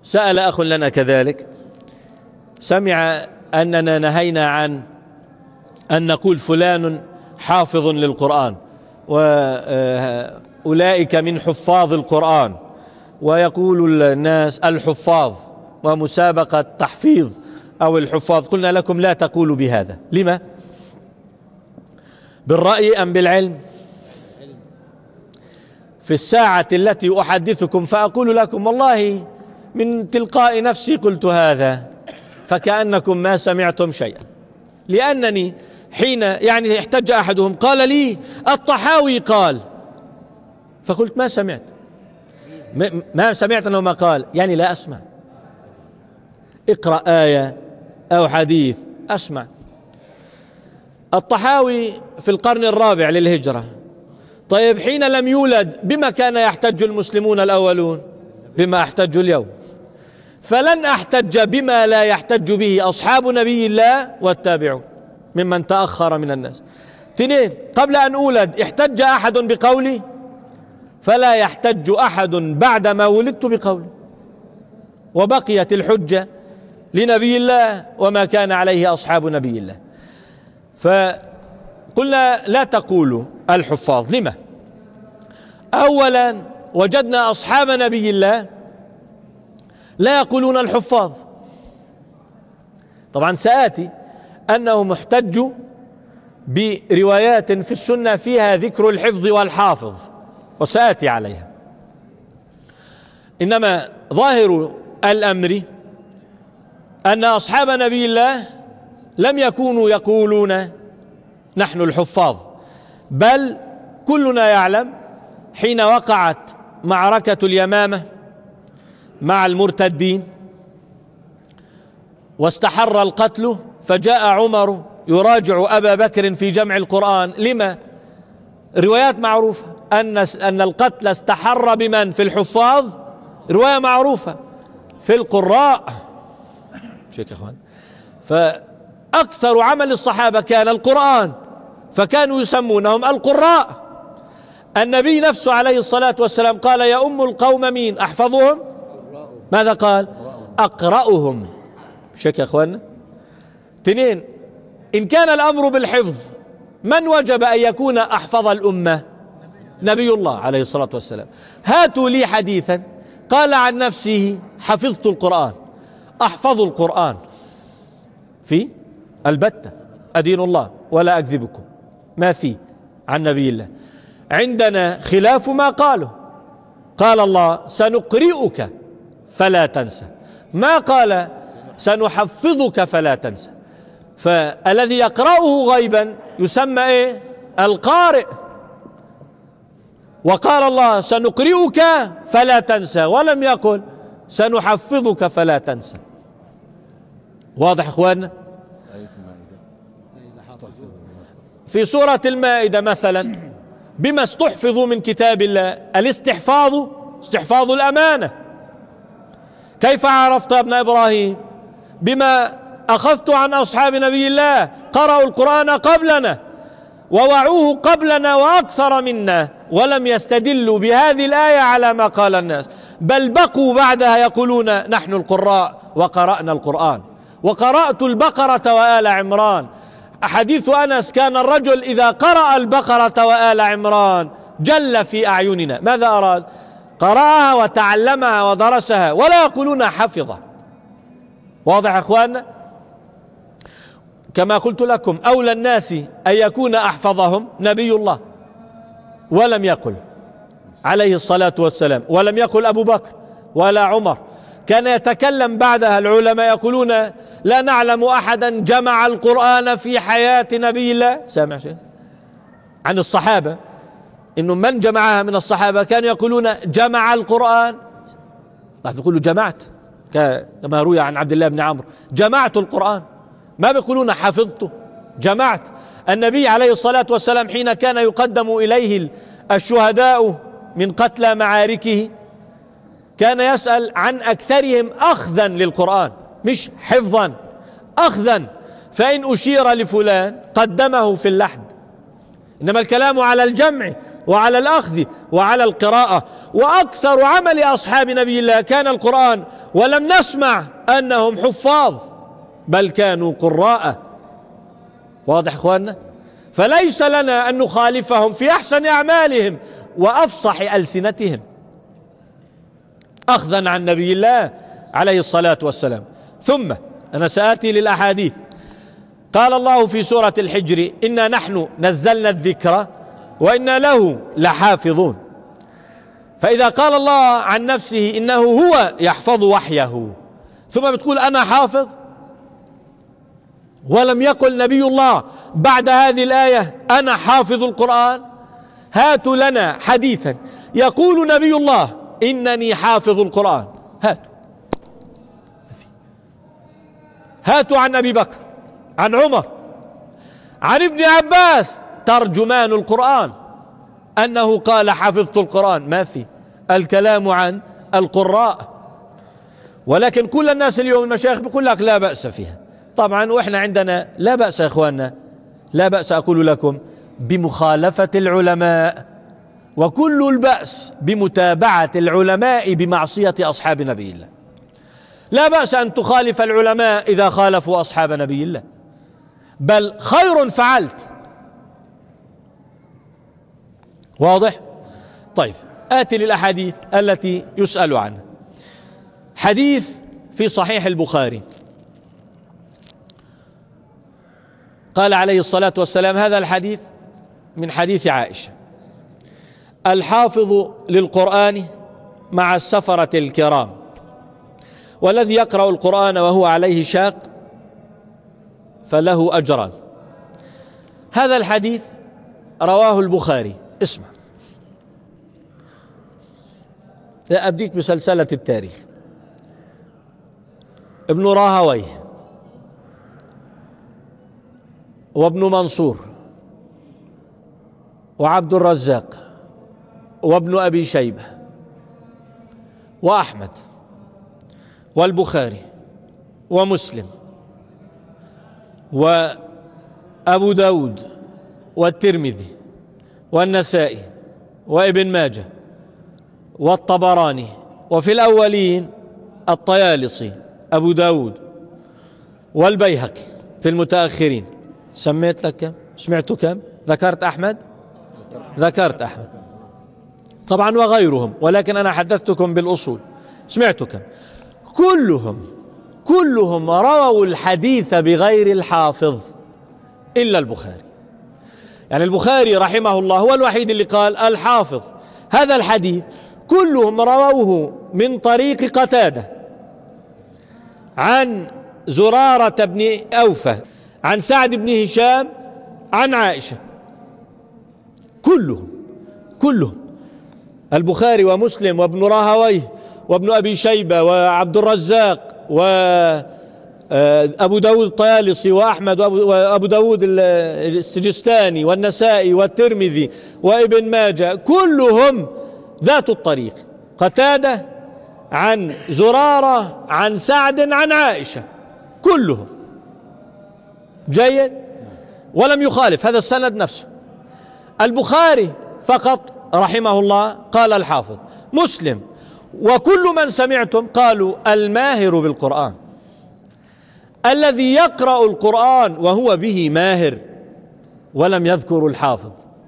سأل أخ لنا كذلك، سمع أننا نهينا عن أن نقول فلان حافظ للقرآن وأولئك من حفاظ القرآن، ويقول الناس الحفاظ ومسابقة تحفيظ أو الحفاظ. قلنا لكم لا تقولوا بهذا. لما؟ بالرأي أم بالعلم؟ في الساعة التي أحدثكم فأقول لكم والله من تلقاء نفسي قلت هذا، فكأنكم ما سمعتم شيئا، لأنني حين يعني احتج أحدهم قال لي الطحاوي قال، فقلت ما سمعت، ما سمعت أنه ما قال، يعني لا أسمع. اقرأ آية أو حديث أسمع. الطحاوي في القرن الرابع للهجرة، طيب حين لم يولد بما كان يحتج المسلمون الأولون؟ بما احتجوا اليوم. فلن أحتج بما لا يحتج به أصحاب نبي الله والتابعون ممن تأخر من الناس. اثنين، قبل أن أولد احتج أحد بقولي، فلا يحتج أحد بعد ما ولدت بقولي، وبقيت الحجة لنبي الله وما كان عليه أصحاب نبي الله. فقلنا لا تقولوا الحفاظ. لما؟ أولا وجدنا أصحاب نبي الله لا يقولون الحفاظ. طبعا سآتي أنه محتج بروايات في السنة فيها ذكر الحفظ والحافظ، وسآتي عليها. إنما ظاهر الأمر أن أصحاب نبي الله لم يكونوا يقولون نحن الحفاظ، بل كلنا يعلم حين وقعت معركة اليمامة مع المرتدين واستحر القتل، فجاء عمر يراجع أبا بكر في جمع القرآن. لما؟ روايات معروفة أن القتل استحر بمن؟ في الحفاظ. رواية معروفة في القراء. شيك يا أخوان، فأكثر عمل الصحابة كان القرآن، فكانوا يسمونهم القراء. النبي نفسه عليه الصلاة والسلام قال يا أم القوم مين؟ أحفظهم. ماذا قال؟ أقرأهم. شيك يا أخوان. اثنين، إن كان الأمر بالحفظ من وجب أن يكون أحفظ الأمة؟ نبي الله عليه الصلاة والسلام. هاتوا لي حديثا قال عن نفسه حفظت القرآن، أحفظ القرآن في البتة أدين الله ولا أكذبكم، ما في عن نبي الله. عندنا خلاف ما قاله. قال الله سنقرئك فلا تنسى، ما قال سنحفظك فلا تنسى. فالذي يقرأه غيبا يسمى إيه؟ القارئ. وقال الله سنقرئك فلا تنسى، ولم يقل سنحفظك فلا تنسى. واضح اخواننا؟ في سورة المائدة مثلا بما استحفظوا من كتاب الله، الاستحفاظ استحفاظ الأمانة. كيف عرفت يا ابن إبراهيم؟ بما أخذت عن أصحاب نبي الله، قرأوا القرآن قبلنا ووعوه قبلنا وأكثر منا، ولم يستدلوا بهذه الآية على ما قال الناس، بل بقوا بعدها يقولون نحن القراء وقرأنا القرآن وقرأت البقرة وآل عمران. حديث أنس كان الرجل إذا قرأ البقرة وآل عمران جل في أعيننا. ماذا أراد؟ قرأها وتعلمها ودرسها، ولا يقولون حفظه. واضح أخواننا؟ كما قلت لكم أولى الناس أن يكون أحفظهم نبي الله، ولم يقل عليه الصلاة والسلام، ولم يقل أبو بكر ولا عمر. كان يتكلم بعدها العلماء يقولون لا نعلم أحدا جمع القرآن في حياة نبي الله. سامع شيء عن الصحابة إنه من جمعها من الصحابة كانوا يقولون جمع القرآن، راح يقولوا جمعت، كما روي عن عبد الله بن عمرو جمعت القرآن، ما بيقولون حفظته، جمعت. النبي عليه الصلاة والسلام حين كان يقدم إليه الشهداء من قتلى معاركه كان يسأل عن أكثرهم أخذا للقرآن، مش حفظا، أخذا. فإن أشير لفلان قدمه في اللحد، إنما الكلام على الجمع. وعلى الأخذ وعلى القراءة. وأكثر عمل أصحاب نبي الله كان القرآن، ولم نسمع أنهم حفاظ بل كانوا قراء. واضح إخواننا؟ فليس لنا أن نخالفهم في أحسن أعمالهم وأفصح ألسنتهم أخذا عن نبي الله عليه الصلاة والسلام. ثم أنا سآتي للأحاديث. قال الله في سورة الحجر: إنا نحن نزلنا الذكر وإنا له لحافظون. فإذا قال الله عن نفسه إنه هو يحفظ وحيه، ثم بتقول أنا حافظ، ولم يقل نبي الله بعد هذه الآية أنا حافظ القرآن، هاتوا لنا حديثا يقول نبي الله إنني حافظ القرآن. هاتوا عن أبي بكر، عن عمر، عن ابن عباس ترجمان القرآن أنه قال حفظت القرآن. ما في، الكلام عن القراء. ولكن كل الناس اليوم المشايخ بيقول لك لا بأس فيها. طبعا وإحنا عندنا لا بأس يا إخواننا، لا بأس أقول لكم بمخالفة العلماء، وكل البأس بمتابعة العلماء بمعصية أصحاب نبي الله. لا بأس أن تخالف العلماء إذا خالفوا أصحاب نبي الله، بل خير فعلت. واضح؟ طيب، آتي للأحاديث التي يسأل عنها. حديث في صحيح البخاري، قال عليه الصلاة والسلام، هذا الحديث من حديث عائشة: الحافظ للقرآن مع السفرة الكرام، والذي يقرأ القرآن وهو عليه شاق فله أجران. هذا الحديث رواه البخاري. اسمع، أبديك بسلسلة التاريخ. ابن راهويه وابن منصور وعبد الرزاق وابن أبي شيبة وأحمد والبخاري ومسلم وأبو داود والترمذي والنسائي وابن ماجه والطبراني، وفي الأولين الطيالسي أبو داود والبيهقي في المتأخرين. سميت لك كم؟ سمعت كم؟ ذكرت أحمد؟ ذكرت أحمد طبعا وغيرهم، ولكن أنا حدثتكم بالأصول. سمعت كم؟ كلهم رووا الحديث بغير الحافظ إلا البخاري. يعني البخاري رحمه الله هو الوحيد اللي قال الحافظ. هذا الحديث كلهم رووه من طريق قتادة عن زرارة بن أوفى عن سعد بن هشام عن عائشة. كلهم البخاري ومسلم وابن راهويه وابن أبي شيبة وعبد الرزاق وأبو داود الطيالسي وأحمد وأبو داود السجستاني والنسائي والترمذي وابن ماجه، كلهم ذات الطريق: قتادة عن زرارة عن سعد عن عائشة، كلهم جيد، ولم يخالف هذا السند نفسه. البخاري فقط رحمه الله قال الحافظ. مسلم وكل من سمعتم قالوا الماهر بالقرآن، الذي يقرأ القرآن وهو به ماهر، ولم يذكروا الحافظ.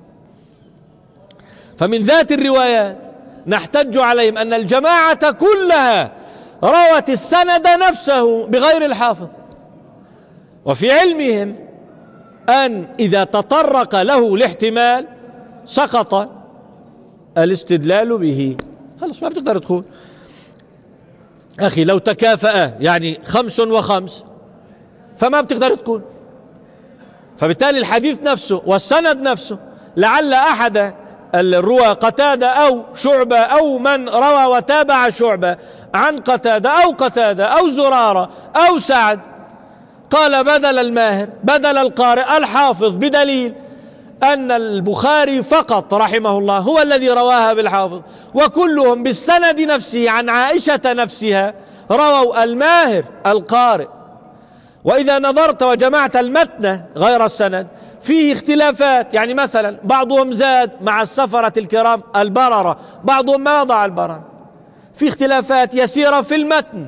فمن ذات الروايات نحتج عليهم أن الجماعة كلها روت السند نفسه بغير الحافظ، وفي علمهم أن إذا تطرق له الاحتمال سقط الاستدلال به. خلاص ما بتقدر تقول أخي لو تكافأ يعني 5 و5 فما بتقدر تقول. فبالتالي الحديث نفسه والسند نفسه لعل أحد الرواة قتادة أو شعبة أو من روى وتابع شعبة عن قتادة أو زرارة أو سعد قال بدل الماهر بدل القارئ الحافظ، بدليل أن البخاري فقط رحمه الله هو الذي رواها بالحافظ، وكلهم بالسند نفسه عن عائشة نفسها رووا الماهر القارئ. وإذا نظرت وجمعت المتن غير السند فيه اختلافات، يعني مثلا بعضهم زاد مع السفرة الكرام البررة، بعضهم ما وضع البررة، في اختلافات يسيرة في المتن.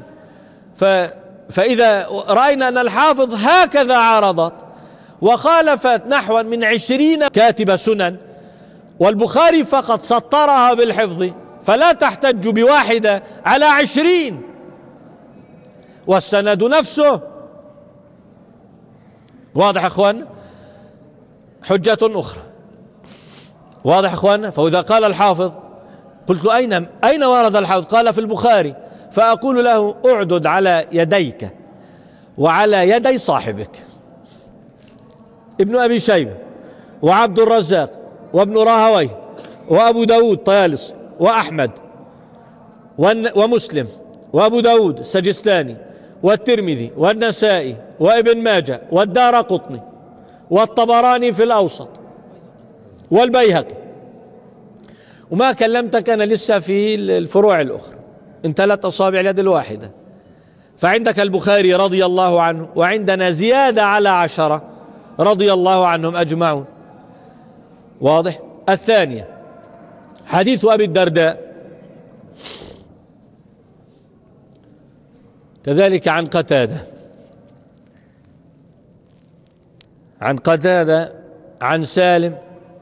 فإذا رأينا أن الحافظ هكذا عارضت وخالفت نحو من 20 كاتب سنن، والبخاري فقط سطرها بالحفظ، فلا تحتج بواحدة على 20، والسند نفسه. واضح يا اخوان؟ حجة أخرى. واضح يا اخوان؟ فإذا قال الحافظ، قلت له أين ورد الحافظ؟ قال في البخاري، فأقول له اعدد على يديك وعلى يدي صاحبك ابن أبي شيبة وعبد الرزاق وابن راهويه وأبو داود طيالس وأحمد ومسلم وأبو داود السجستاني والترمذي والنسائي وابن ماجه والدارقطني والطبراني في الأوسط والبيهقي، وما كلمتك أنا لسه في الفروع الأخرى، انت 3 أصابع اليد الواحدة. فعندك البخاري رضي الله عنه، وعندنا زيادة على 10 رضي الله عنهم أجمعون. واضح؟ الثانية حديث أبي الدرداء كذلك عن قتادة عن سالم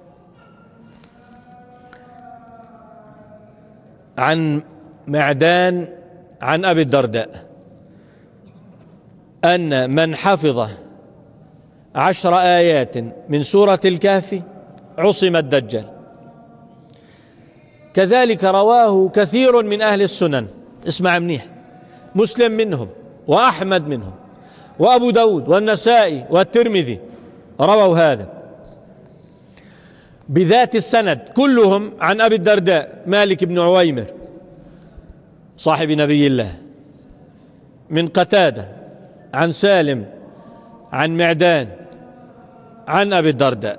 عن معدان عن أبي الدرداء أن من حفظ 10 آيات من سورة الكهف عصم الدجال. كذلك رواه كثير من أهل السنن، اسمع منيح، مسلم منهم وأحمد منهم وأبو داود والنسائي والترمذي رووا هذا بذات السند كلهم عن أبي الدرداء مالك بن عويمر صاحب نبي الله، من قتادة عن سالم عن معدان عن أبي الدرداء.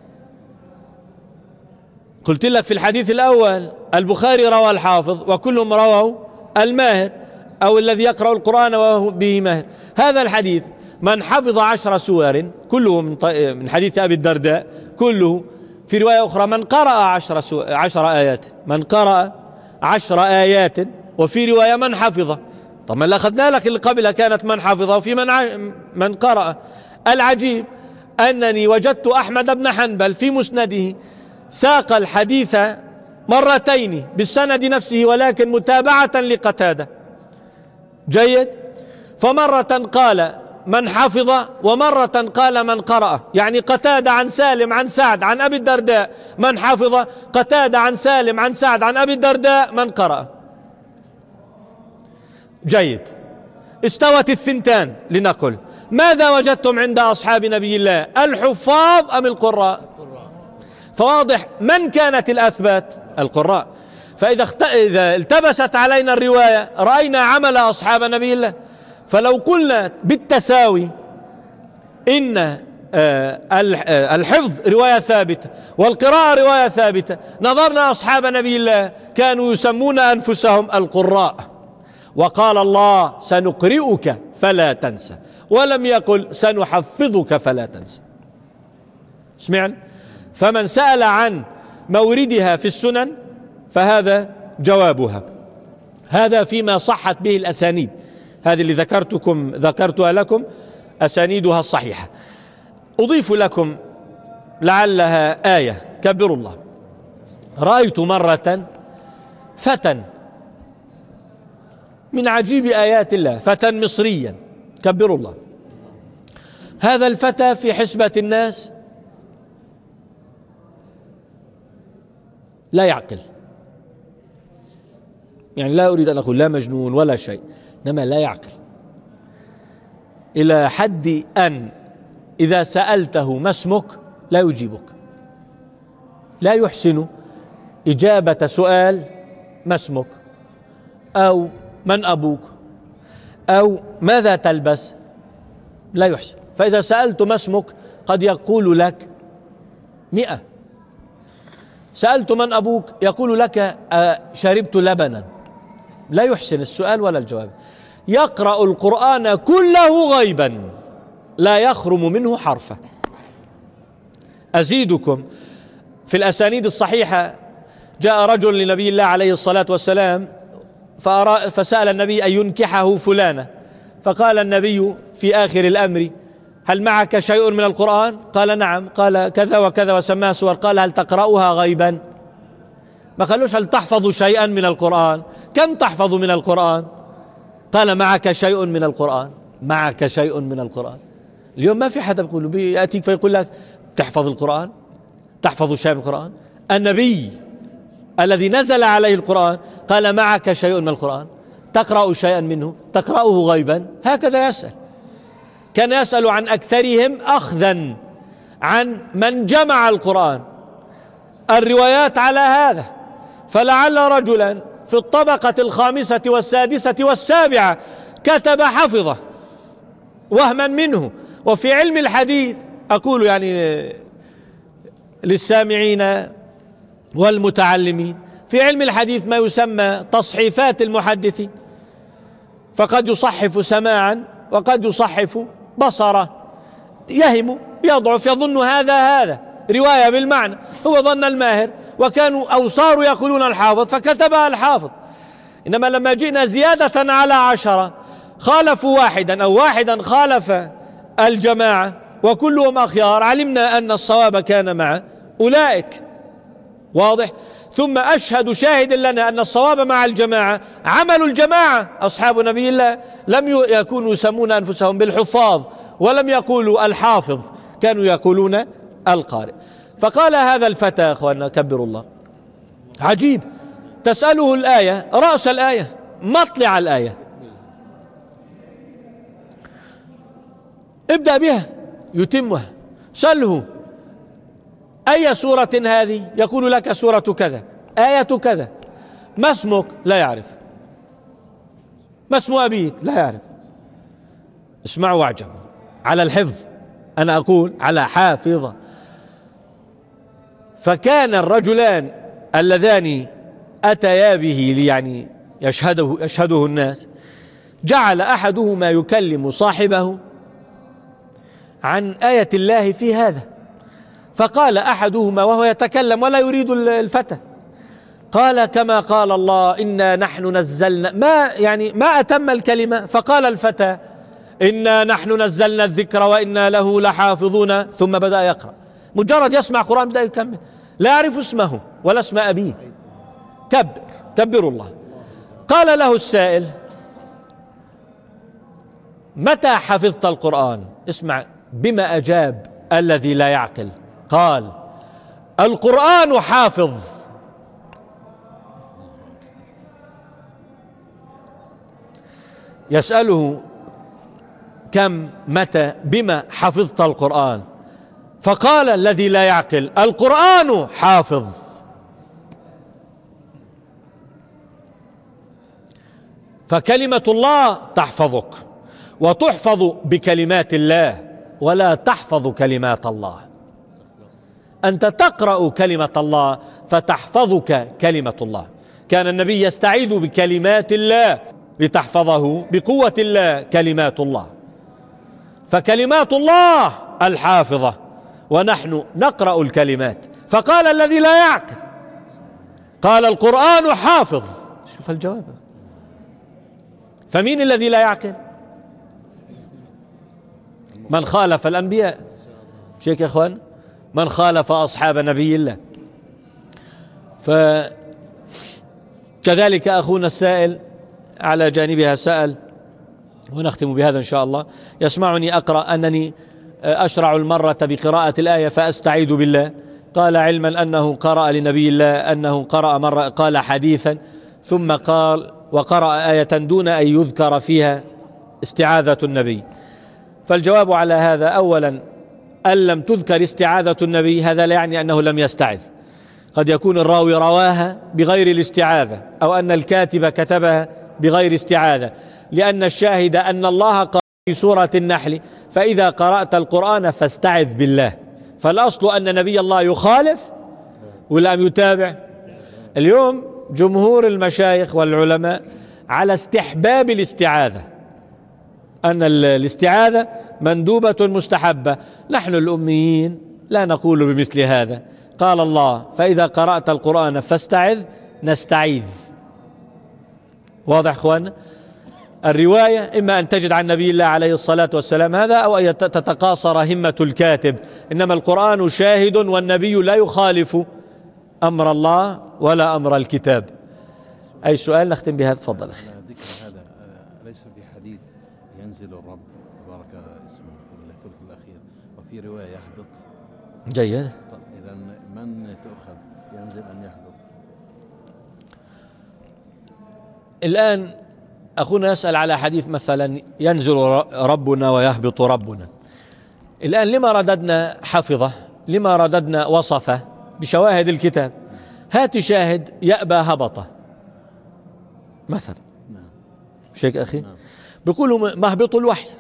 قلت لك في الحديث الأول البخاري روى الحافظ وكلهم رووا الماهر أو الذي يقرأ القرآن وهو به ماهر. هذا الحديث من حفظ 10 سور كله من حديث أبي الدرداء، كله في رواية أخرى من قرأ 10 آيات، من قرأ 10 آيات، وفي رواية من حفظ. طب اللي أخذنا لك اللي قبلها كانت من حفظ وفي من قرأ. العجيب أنني وجدت أحمد بن حنبل في مسنده ساق الحديث مرتين بالسند نفسه ولكن متابعة لقتادة. جيد؟ فمرة قال من حفظ ومرة قال من قرأ، يعني قتادة عن سالم عن سعد عن أبي الدرداء من حفظ، قتادة عن سالم عن سعد عن أبي الدرداء من قرأ. جيد، استوت الثنتان. لنقل ماذا وجدتم عند أصحاب نبي الله، الحفاظ أم القراء؟ فواضح من كانت الأثبات؟ القراء. فإذا التبست علينا الرواية رأينا عمل أصحاب نبي الله. فلو قلنا بالتساوي إن الحفظ رواية ثابتة والقراءة رواية ثابتة، نظرنا أصحاب نبي الله كانوا يسمون أنفسهم القراء، وقال الله سنقرئك فلا تنسى، ولم يقل سنحفظك فلا تنسى. سمعنا؟ فمن سأل عن موردها في السنن فهذا جوابها. هذا فيما صحت به الأسانيد، هذه اللي ذكرتها لكم أسانيدها الصحيحة. أضيف لكم لعلها آية، كبروا الله. رأيت مرة فتى من عجيب آيات الله، فتى مصريا، كبروا الله. هذا الفتى في حسبة الناس لا يعقل، يعني لا أريد أن أقول لا مجنون ولا شيء، إنما لا يعقل، إلى حد أن إذا سألته ما اسمك لا يجيبك، لا يحسن إجابة سؤال ما اسمك أو من أبوك أو ماذا تلبس، لا يحسن. فإذا سألت ما اسمك قد يقول لك 100، سألت من أبوك يقول لك شربت لبنا، لا يحسن السؤال ولا الجواب. يقرأ القرآن كله غيبا لا يخرم منه حرفا. أزيدكم. في الأسانيد الصحيحة جاء رجل لنبي الله عليه الصلاة والسلام فسأل النبي أن ينكحه فلانة، فقال النبي في آخر الأمر: هل معك شيء من القرآن؟ قال: نعم. قال: كذا وكذا وسماه سور. قال: هل تقرأها غيبا؟ ما قالوش هل تحفظ شيئا من القرآن؟ كم تحفظ من القرآن؟ قال: معك شيء من القرآن. معك شيء من القرآن. اليوم ما في حدا بيقول يأتيك فيقول لك تحفظ القرآن؟ تحفظ شيء من القرآن؟ النبي الذي نزل عليه القرآن قال: معك شيء من القرآن؟ تقرأ شيئا منه؟ تقرأه غيبا؟ هكذا يسأل. كان يسأل عن أكثرهم أخذا عن من جمع القرآن. الروايات على هذا. فلعل رجلا في الطبقة الخامسة والسادسة والسابعة كتب حفظه وهما منه. وفي علم الحديث أقول يعني للسامعين والمتعلمين، في علم الحديث ما يسمى تصحيفات المحدثين، فقد يصحف سماعا وقد يصحف بصرا، يهم يضعف يظن هذا رواية بالمعنى، هو ظن الماهر، وكانوا أو صاروا يقولون الحافظ فكتبها الحافظ. إنما لما جئنا زيادة على 10 خالفوا واحدا أو واحدا خالف الجماعة وكلهم أخيار، علمنا أن الصواب كان مع أولئك. واضح؟ ثم أشهد شاهد لنا أن الصواب مع الجماعة عمل الجماعة. أصحاب نبي الله لم يكونوا يسمون أنفسهم بالحفاظ ولم يقولوا الحافظ، كانوا يقولون القارئ. فقال هذا الفتى يا أخوانا كبروا الله، عجيب، تسأله الآية، رأس الآية، مطلع الآية، ابدأ بها يتمها، سأله أي سورة هذه؟ يقول لك سورة كذا، آية كذا. ما اسمك؟ لا يعرف. ما اسم أبيك؟ لا يعرف. اسمعوا واعجبوا على الحفظ، أنا أقول على حافظة. فكان الرجلان اللذان أتيا به يعني يشهده الناس، جعل أحدهما يكلم صاحبه عن آية الله في هذا، فقال أحدهما وهو يتكلم ولا يريد الفتى، قال: كما قال الله إنا نحن نزلنا، ما أتم الكلمة، فقال الفتى: إنا نحن نزلنا الذكر وإنا له لحافظون، ثم بدأ يقرأ. مجرد يسمع قرآن بدأ يكمل، لا يعرف اسمه ولا اسم أبيه. كبروا الله. قال له السائل: متى حفظت القرآن؟ اسمع بما أجاب الذي لا يعقل، قال: القرآن حافظ. يسأله: كم، متى، بما حفظت القرآن؟ فقال الذي لا يعقل: القرآن حافظ. فكلمة الله تحفظك، وتحفظ بكلمات الله، ولا تحفظ كلمات الله. أنت تقرأ كلمة الله فتحفظك كلمة الله. كان النبي يستعيذ بكلمات الله لتحفظه بقوة الله كلمات الله. فكلمات الله الحافظة، ونحن نقرأ الكلمات. فقال الذي لا يعقل، قال: القرآن حافظ. شوف الجواب. فمين الذي لا يعقل؟ من خالف الأنبياء، شيك يا أخوان، من خالف أصحاب نبي الله. فكذلك أخونا السائل على جانبها سأل، ونختم بهذا إن شاء الله. يسمعني أقرأ أنني أشرع المرة بقراءة الآية فأستعيذ بالله. قال: علما أنه قرأ لنبي الله أنه قرأ مرة، قال حديثا، ثم قال وقرأ آية دون أن يذكر فيها استعاذة النبي. فالجواب على هذا: أولا، أن لم تذكر استعاذة النبي هذا لا يعني أنه لم يستعذ. قد يكون الراوي رواها بغير الاستعاذة، أو أن الكاتب كتبها بغير استعاذة، لأن الشاهد أن الله قال في سورة النحل: فإذا قرأت القرآن فاستعذ بالله. فالأصل أن نبي الله يخالف ولا يتابع. اليوم جمهور المشايخ والعلماء على استحباب الاستعاذة، أن الاستعاذة مندوبة مستحبة. نحن الأميين لا نقول بمثل هذا. قال الله: فإذا قرأت القرآن فاستعذ، نستعيذ. واضح اخوان؟ الرواية إما أن تجد عن نبي الله عليه الصلاة والسلام هذا، أو أن تتقاصر همة الكاتب، إنما القرآن شاهد والنبي لا يخالف أمر الله ولا أمر الكتاب. أي سؤال نختم بهذا؟ تفضل أخي. ذكر هذا ليس في حديث ينزل الرب تبارك اسمه في الثلث الأخير، وفي رواية يهبط. جيد. إذا من تؤخذ ينزل أم يهبط؟ الآن أخونا يسأل على حديث مثلا ينزل ربنا ويهبط ربنا. الآن لما رددنا حفظه؟ لما رددنا وصفه بشواهد الكتاب؟ هات شاهد يأبى هبطه مثلا. مش هيك أخي؟ بيقولوا مهبط الوحي.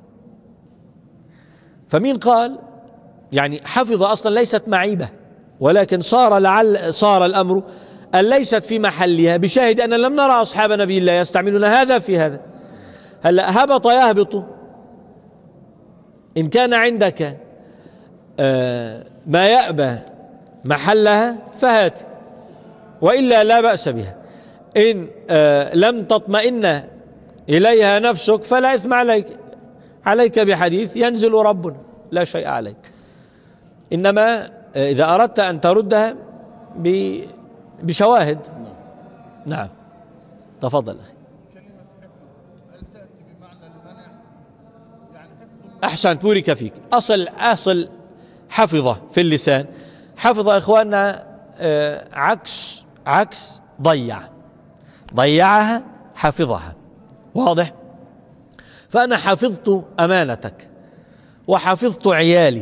فمين قال؟ يعني حفظ أصلا ليست معيبة، ولكن صار الأمر أن ليست في محلها بشاهد أن لم نرى أصحاب نبي الله يستعملون هذا في هذا. هلا هبط يهبط، إن كان عندك ما يأبى محلها فهات، وإلا لا بأس بها. إن لم تطمئن إليها نفسك فلا إثم عليك بحديث ينزل ربنا، لا شيء عليك. إنما إذا أردت أن تردها بشواهد. نعم تفضل أخي. كلمة حفظ هل تأتي بمعنى المنع؟ يعني حفظ أحسنت، بورك فيك. أصل حفظة في اللسان. حفظ إخواننا عكس ضيعها حفظها. واضح؟ فأنا حفظت أمانتك وحفظت عيالي،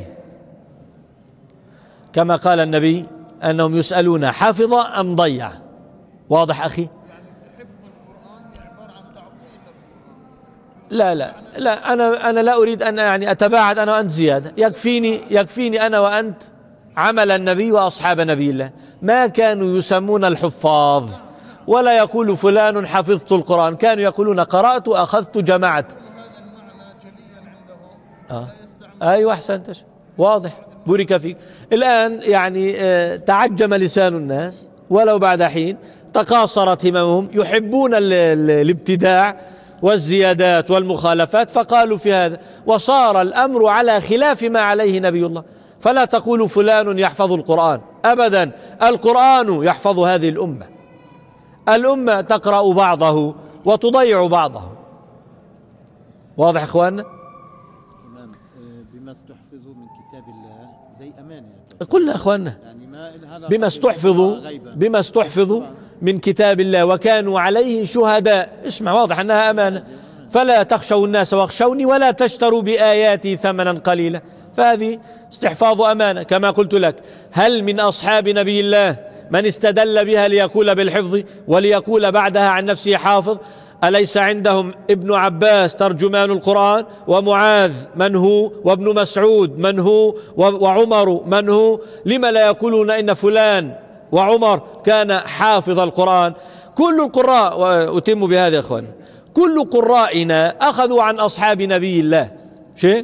كما قال النبي أنهم يسألون حفظ أم ضيع. واضح أخي؟ يعني حفظ القرآن عبارة عن تعظيم القرآن. لا أنا لا أريد أن يعني أتباعد أنا وأنت زيادة. يكفيني أنا وأنت عمل النبي وأصحاب نبي الله. ما كانوا يسمون الحفاظ، ولا يقول فلان حفظت القرآن، كانوا يقولون قرأت أخذت جمعت. هذا المعنى جليا عندهم. لا يستعمل. أيوة أحسنت، واضح، بورك فيك. الآن يعني تعجم لسان الناس ولو بعد حين، تقاصرت هممهم، يحبون الابتداع والزيادات والمخالفات، فقالوا في هذا، وصار الأمر على خلاف ما عليه نبي الله. فلا تقولوا فلان يحفظ القرآن، أبدا، القرآن يحفظ هذه الأمة تقرأ بعضه وتضيع بعضه. واضح إخواننا؟ إمام بما استحفظوا من كتاب الله زي أمانة. قلنا إخواننا يعني ما بما استحفظوا من كتاب الله وكانوا عليه شهداء. اسمع، واضح أنها أمانة. فلا تخشوا الناس واخشوني ولا تشتروا بآياتي ثمنا قليلا. فهذه استحفاظ أمانة. كما قلت لك، هل من أصحاب نبي الله من استدل بها ليقول بالحفظ وليقول بعدها عن نفسه حافظ؟ أليس عندهم ابن عباس ترجمان القرآن، ومعاذ من هو، وابن مسعود من هو، وعمر من هو؟ لما لا يقولون إن فلان وعمر كان حافظ القرآن؟ كل القراء، وأتم بهذا يا أخوان، كل قرائنا أخذوا عن أصحاب نبي الله شيء.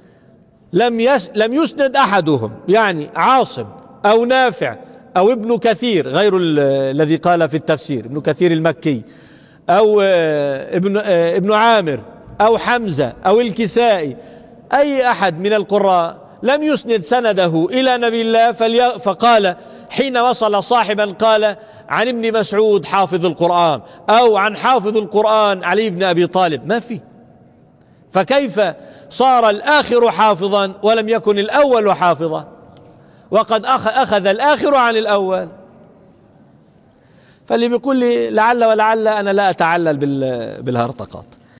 لم يسند أحدهم، يعني عاصم أو نافع أو ابن كثير غير الذي قال في التفسير، ابن كثير المكي، أو ابن عامر أو حمزة أو الكسائي، أي أحد من القراء لم يسند سنده إلى نبي الله فقال حين وصل صاحبا قال عن ابن مسعود حافظ القرآن، أو عن حافظ القرآن علي بن أبي طالب. ما في. فكيف صار الآخر حافظا ولم يكن الأول حافظا، وقد أخذ الآخر عن الأول؟ فاللي بيقول لي لعل ولعل، أنا لا أتعلل بالهرطقات.